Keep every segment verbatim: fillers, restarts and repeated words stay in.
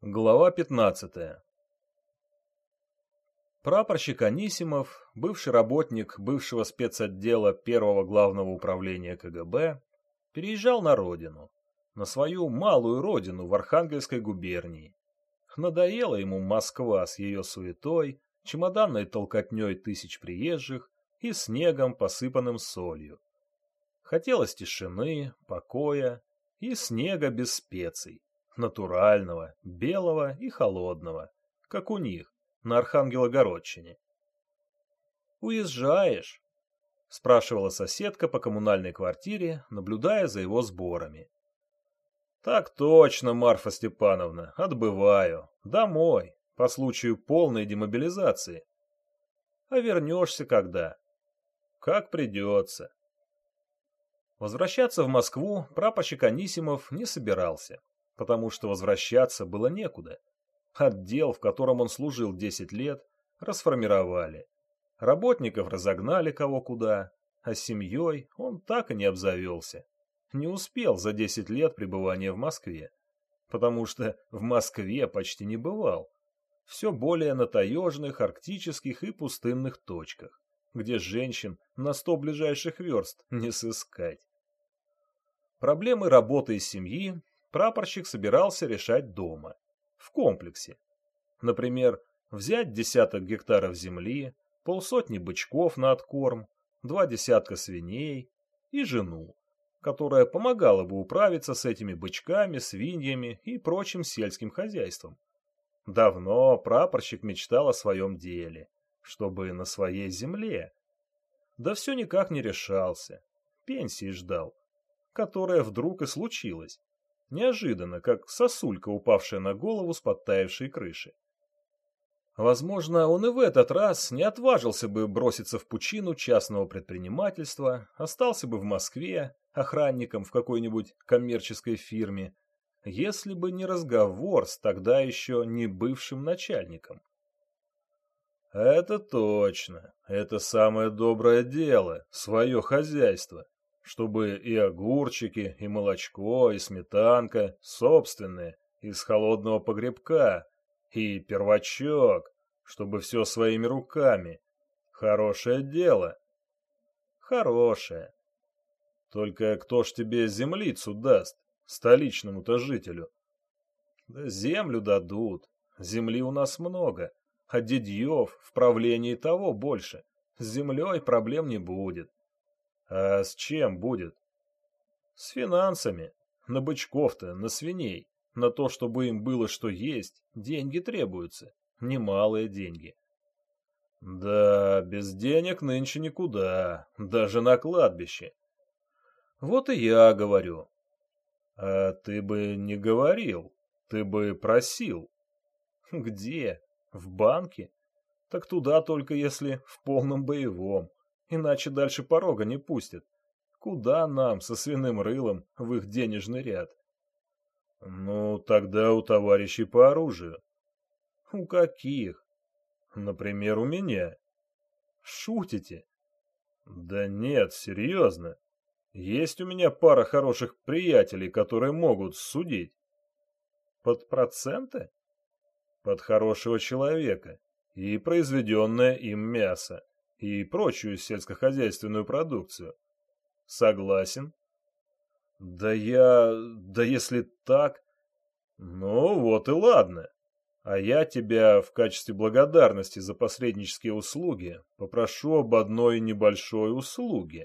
Глава пятнадцатая. Прапорщик Анисимов, бывший работник бывшего спецотдела первого главного управления ка гэ бэ, переезжал на родину, на свою малую родину в Архангельской губернии. Надоела ему Москва с ее суетой, чемоданной толкотней тысяч приезжих и снегом, посыпанным солью. Хотелось тишины, покоя и снега без специй. Натурального, белого и холодного, как у них, на Архангелогородчине. «Уезжаешь?» — спрашивала соседка по коммунальной квартире, наблюдая за его сборами. «Так точно, Марфа Степановна, отбываю. Домой, по случаю полной демобилизации. А вернешься когда? Как придется». Возвращаться в Москву прапорщик Анисимов не собирался, потому что возвращаться было некуда. Отдел, в котором он служил десять лет, расформировали. Работников разогнали кого куда, а семьей он так и не обзавелся. Не успел за десять лет пребывания в Москве, потому что в Москве почти не бывал. Все более на таежных, арктических и пустынных точках, где женщин на сто ближайших верст не сыскать. Проблемы работы и семьи прапорщик собирался решать дома, в комплексе. Например, взять десяток гектаров земли, полсотни бычков на откорм, два десятка свиней и жену, которая помогала бы управиться с этими бычками, свиньями и прочим сельским хозяйством. Давно прапорщик мечтал о своем деле, чтобы на своей земле. Да все никак не решался, пенсии ждал, которая вдруг и случилась. Неожиданно, как сосулька, упавшая на голову с подтаявшей крыши. Возможно, он и в этот раз не отважился бы броситься в пучину частного предпринимательства, остался бы в Москве охранником в какой-нибудь коммерческой фирме, если бы не разговор с тогда еще не бывшим начальником. «Это точно, это самое доброе дело, свое хозяйство. Чтобы и огурчики, и молочко, и сметанка собственные, из холодного погребка, и первачок, чтобы все своими руками. Хорошее дело». «Хорошее. Только кто ж тебе землицу даст, столичному-то жителю?» «Да землю дадут. Земли у нас много, а дядьев в правлении того больше. С землей проблем не будет». «А с чем будет?» «С финансами. На бычков-то, на свиней. На то, чтобы им было что есть, деньги требуются. Немалые деньги». «Да, без денег нынче никуда, даже на кладбище». «Вот и я говорю». «А ты бы не говорил, ты бы просил». «Где? В банке? Так туда только если в полном боевом. Иначе дальше порога не пустят. Куда нам со свиным рылом в их денежный ряд?» «Ну, тогда у товарищей по оружию». «У каких?» «Например, у меня». «Шутите?» «Да нет, серьезно. Есть у меня пара хороших приятелей, которые могут судить». «Под проценты?» «Под хорошего человека и произведенное им мясо. И прочую сельскохозяйственную продукцию. Согласен?» «Да я... да если так...» «Ну вот и ладно. А я тебя в качестве благодарности за посреднические услуги попрошу об одной небольшой услуге».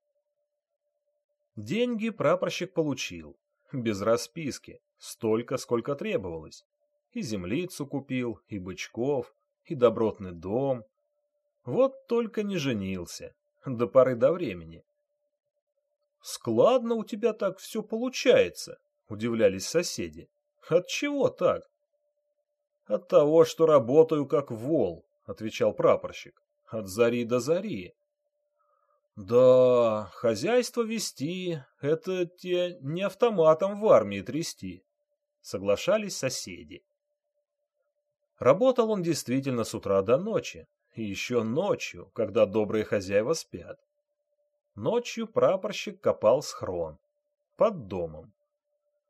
Деньги прапорщик получил. Без расписки. Столько, сколько требовалось. И землицу купил, и бычков, и добротный дом. Вот только не женился. До поры до времени. «Складно у тебя так все получается», — удивлялись соседи. «Отчего так?» «От того, что работаю как вол», — отвечал прапорщик. «От зари до зари». «Да, хозяйство вести — это те не автоматом в армии трясти», — соглашались соседи. Работал он действительно с утра до ночи. И еще ночью, когда добрые хозяева спят. Ночью прапорщик копал схрон. Под домом.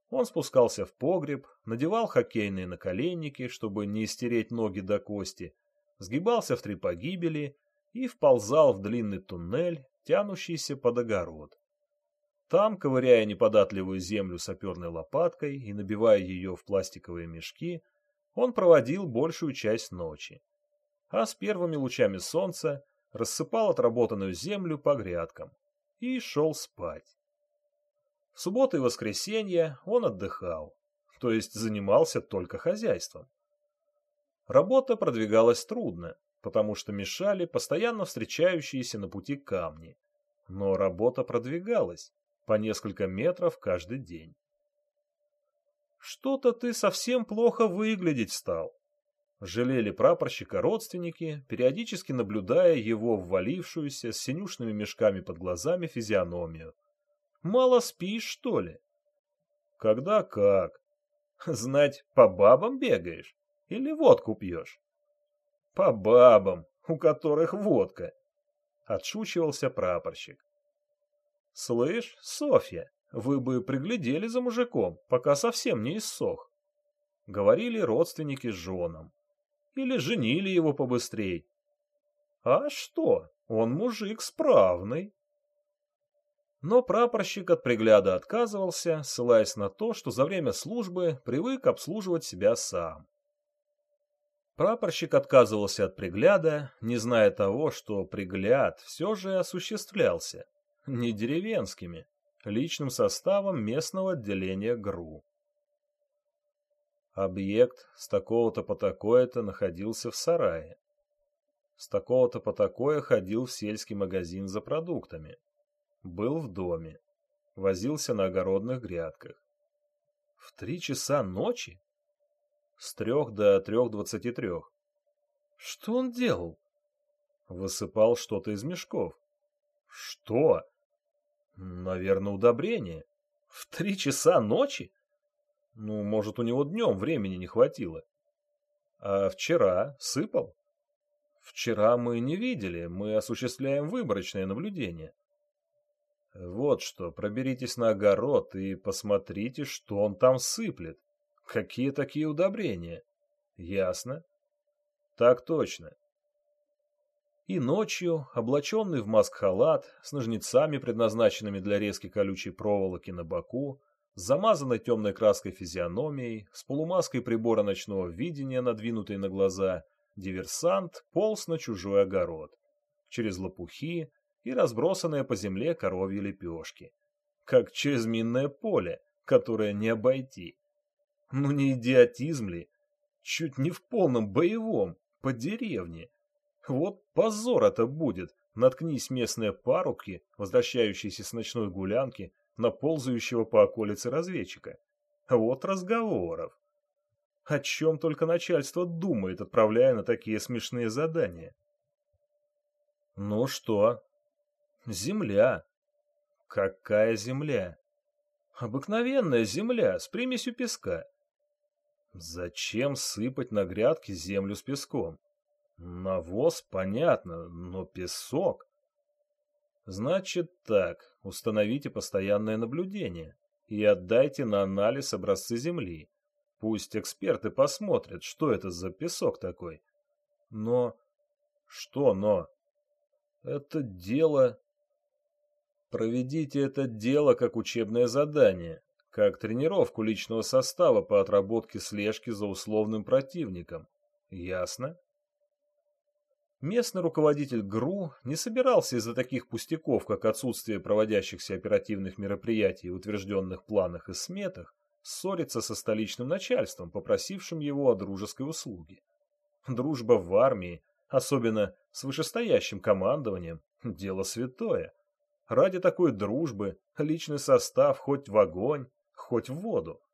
Он спускался в погреб, надевал хоккейные наколенники, чтобы не истереть ноги до кости, сгибался в три погибели и вползал в длинный туннель, тянущийся под огород. Там, ковыряя неподатливую землю саперной лопаткой и набивая ее в пластиковые мешки, он проводил большую часть ночи. А с первыми лучами солнца рассыпал отработанную землю по грядкам и шел спать. В субботу и воскресенье он отдыхал, то есть занимался только хозяйством. Работа продвигалась трудно, потому что мешали постоянно встречающиеся на пути камни. Но работа продвигалась по несколько метров каждый день. «Что-то ты совсем плохо выглядеть стал», — жалели прапорщика родственники, периодически наблюдая его ввалившуюся с синюшными мешками под глазами физиономию. «Мало спишь, что ли?» «Когда как? Знать, по бабам бегаешь или водку пьешь?» «По бабам, у которых водка», — отшучивался прапорщик. «Слышь, Софья, вы бы приглядели за мужиком, пока совсем не иссох», — говорили родственники с женам. «Или женили его побыстрей». «А что, он мужик справный». Но прапорщик от пригляда отказывался, ссылаясь на то, что за время службы привык обслуживать себя сам. Прапорщик отказывался от пригляда, не зная того, что пригляд все же осуществлялся не деревенскими, личным составом местного отделения ГРУ. Объект с такого-то по такое-то находился в сарае. С такого-то по такое ходил в сельский магазин за продуктами. Был в доме. Возился на огородных грядках. В три часа ночи? С трех до трех двадцати трех. Что он делал? Высыпал что-то из мешков. Что? Наверное, удобрение. В три часа ночи? Ну, может, у него днем времени не хватило. А вчера сыпал? Вчера мы не видели, мы осуществляем выборочное наблюдение. Вот что, проберитесь на огород и посмотрите, что он там сыплет. Какие такие удобрения? Ясно? Так точно. И ночью, облаченный в маск-халат, с ножницами, предназначенными для резки колючей проволоки на боку, с замазанной темной краской физиономией, с полумаской прибора ночного видения, надвинутой на глаза, диверсант полз на чужой огород, через лопухи и разбросанные по земле коровьи лепешки, как через минное поле, которое не обойти. Ну не идиотизм ли? Чуть не в полном боевом, по деревне. Вот позор это будет, наткнись местные парубки, возвращающиеся с ночной гулянки, на ползающего по околице разведчика. Вот разговоров. О чем только начальство думает, отправляя на такие смешные задания. Ну что? Земля. Какая земля? Обыкновенная земля с примесью песка. Зачем сыпать на грядки землю с песком? Навоз, понятно, но песок. Значит так, установите постоянное наблюдение и отдайте на анализ образцы земли. Пусть эксперты посмотрят, что это за песок такой. Но... Что но? Это дело... Проведите это дело как учебное задание, как тренировку личного состава по отработке слежки за условным противником. Ясно? Местный руководитель ГРУ не собирался из-за таких пустяков, как отсутствие проводящихся оперативных мероприятий в утвержденных планах и сметах, ссориться со столичным начальством, попросившим его о дружеской услуге. Дружба в армии, особенно с вышестоящим командованием, дело святое. Ради такой дружбы личный состав хоть в огонь, хоть в воду.